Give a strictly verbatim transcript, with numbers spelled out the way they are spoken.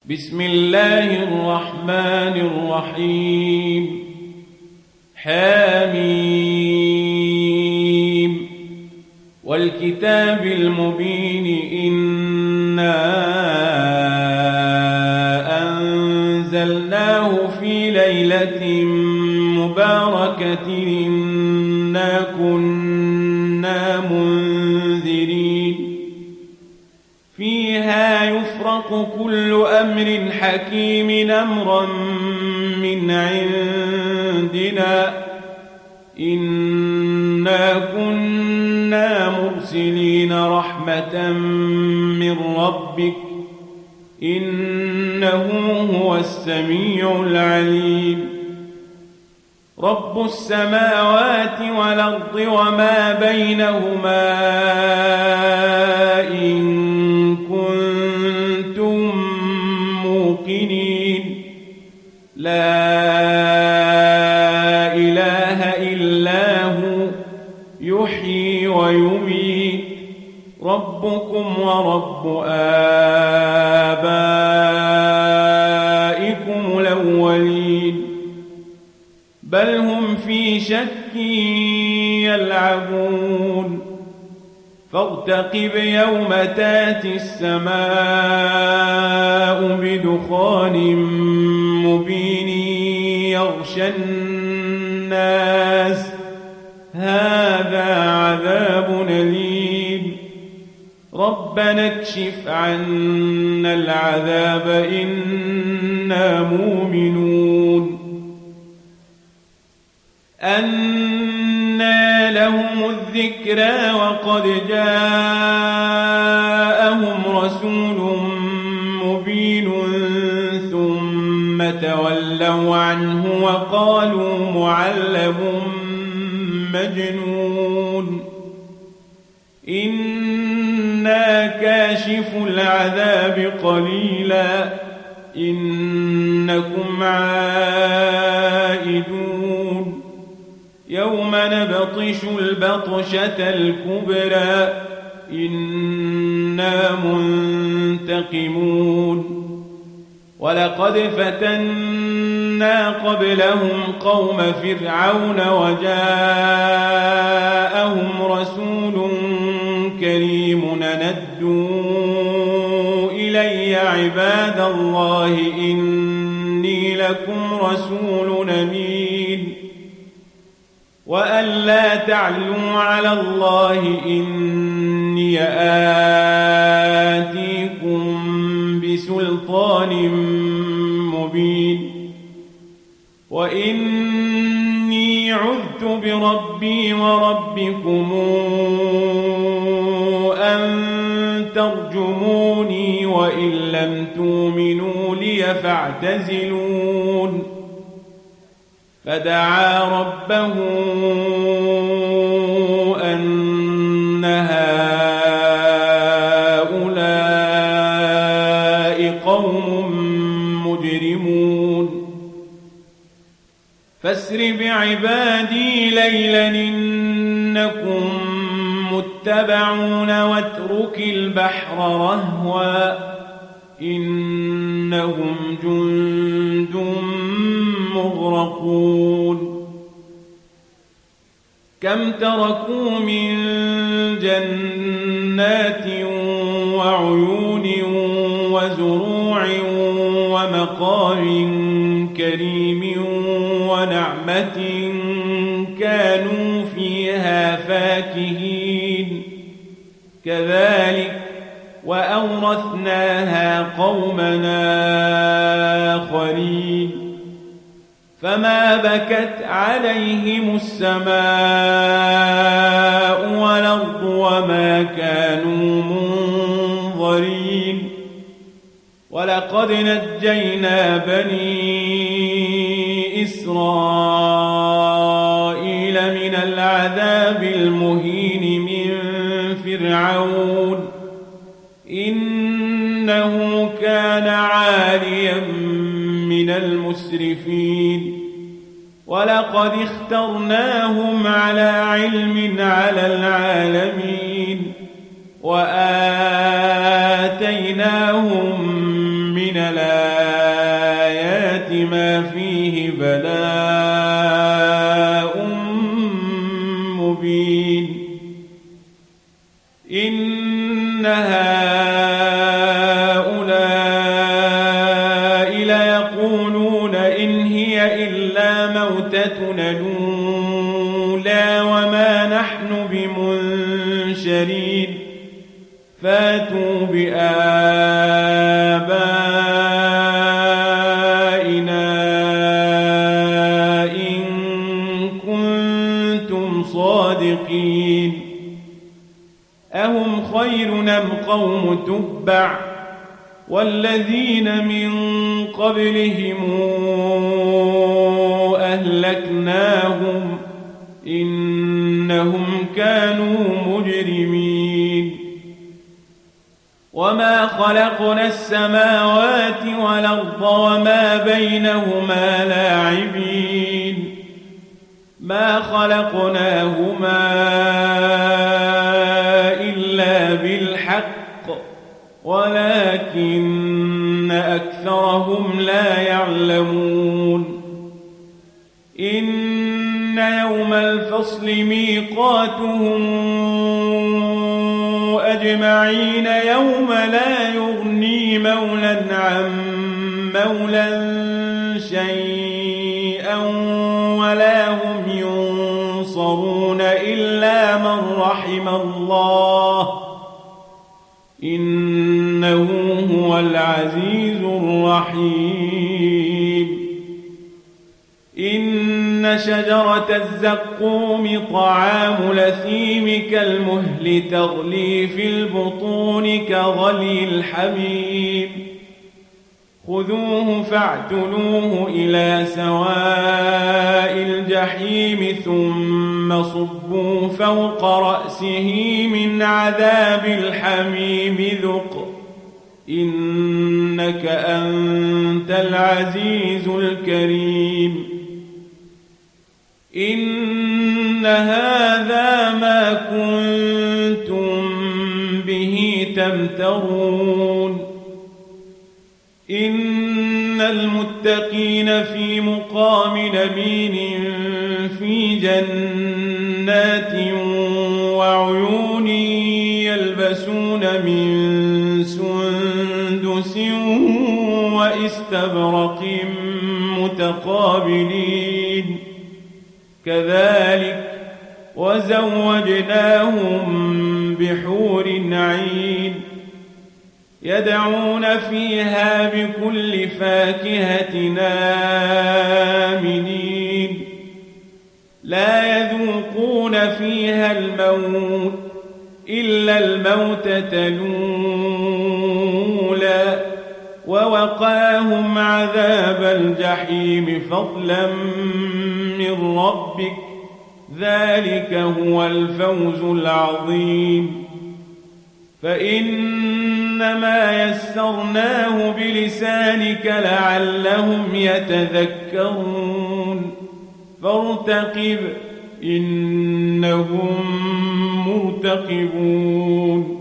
بسم الله الرحمن الرحيم حميم والكتاب المبين إنا أنزلناه في ليلة مباركة إنا كنا منذرين فيها يفرق كل أمر حكيم أمرا من عندنا إنا كنا مرسلين رحمة من ربك إنه هو السميع العليم رب السماوات والأرض وما بينهما إن كنتم موقنين لا إله إلا هو يحيي ويميت ربكم ورب آبائكم الأولين بل هم في شك يلعبون فارتقب يوم تاتي السماء بدخان مبين يغشى الناس هذا عذاب أليم ربنا اكشف عنا العذاب إنا مؤمنون أنى لهم الذكرى وقد جاءهم رسول مبين ثم تولوا عنه وقالوا معلم مجنون إنا كاشف العذاب قليلا إنكم عائدون يوم نبطش البطشة الكبرى إنا منتقمون ولقد فتنا قبلهم قوم فرعون وجاءهم رسول كريم ندوا إلي عباد الله إني لكم رسول أمين وأن لا تعلوا على الله إني آتيكم بسلطان مبين وإني عذت بربي وربكم أن ترجموني وإن لم تؤمنوا لي فاعتزلون فدعا ربه أن هؤلاء قوم مجرمون فاسر بعبادي ليلا إنكم متبعون واترك البحر رهوا إنهم جند مغرقون كم تركوا من جنات وعيون وزروع ومقام كريم ونعمة كانوا فيها فاكهين كذلك وأورثناها قومنا آخرين فما بكت عليهم السماء والأرض وما كانوا منظرين ولقد نجينا بني إسرائيل من العذاب المهين من فرعون إنه كان عاليا من المسرفين ولقد اخترناهم على علم على العالمين وآتيناهم من الآيات الآيات ما فيه بلاء مبين إن هؤلاء ليقولون إن هي إلا موتتنا الأولى وما نحن بمنشرين فاتوا بآبائنا إن كنتم صادقين أهم خير أم قوم تبع والذين من قبلهم أهلكناهم إنهم كانوا مجرمين وما خلقنا السماوات والأرض وما بينهما لاعبين ما خلقناهما إلا بالحق ولكن أكثرهم لا يعلمون إن يوم الفصل ميقاتهم أجمعين يوم لا يغني مولى عن مولى شيئا ولا هم ينصرون إلا من رحم الله إنه هو العزيز الرحيم إن شجرة الزقوم طعام الأثيم كالمهل تغلي في البطون كغلي الحميم خذوه فاعتلوه إلى سواء الجحيم ثم صبوا فوق رأسه من عذاب الحميم ذق إنك أنت العزيز الكريم إن هذا ما كنتم به تمترون إن المتقين في مقام أمين في جنات وعيون يلبسون من سندس واستبرق متقابلين كذلك وزوجناهم بحور عين يدعون فيها بكل فاكهة آمنين لا يذوقون فيها الموت إلا الموتة الأولى ووقاهم عذاب الجحيم فضلا من ربك ذلك هو الفوز العظيم فإنما يسرناه بلسانك لعلهم يتذكرون فارتقب إنهم مرتقبون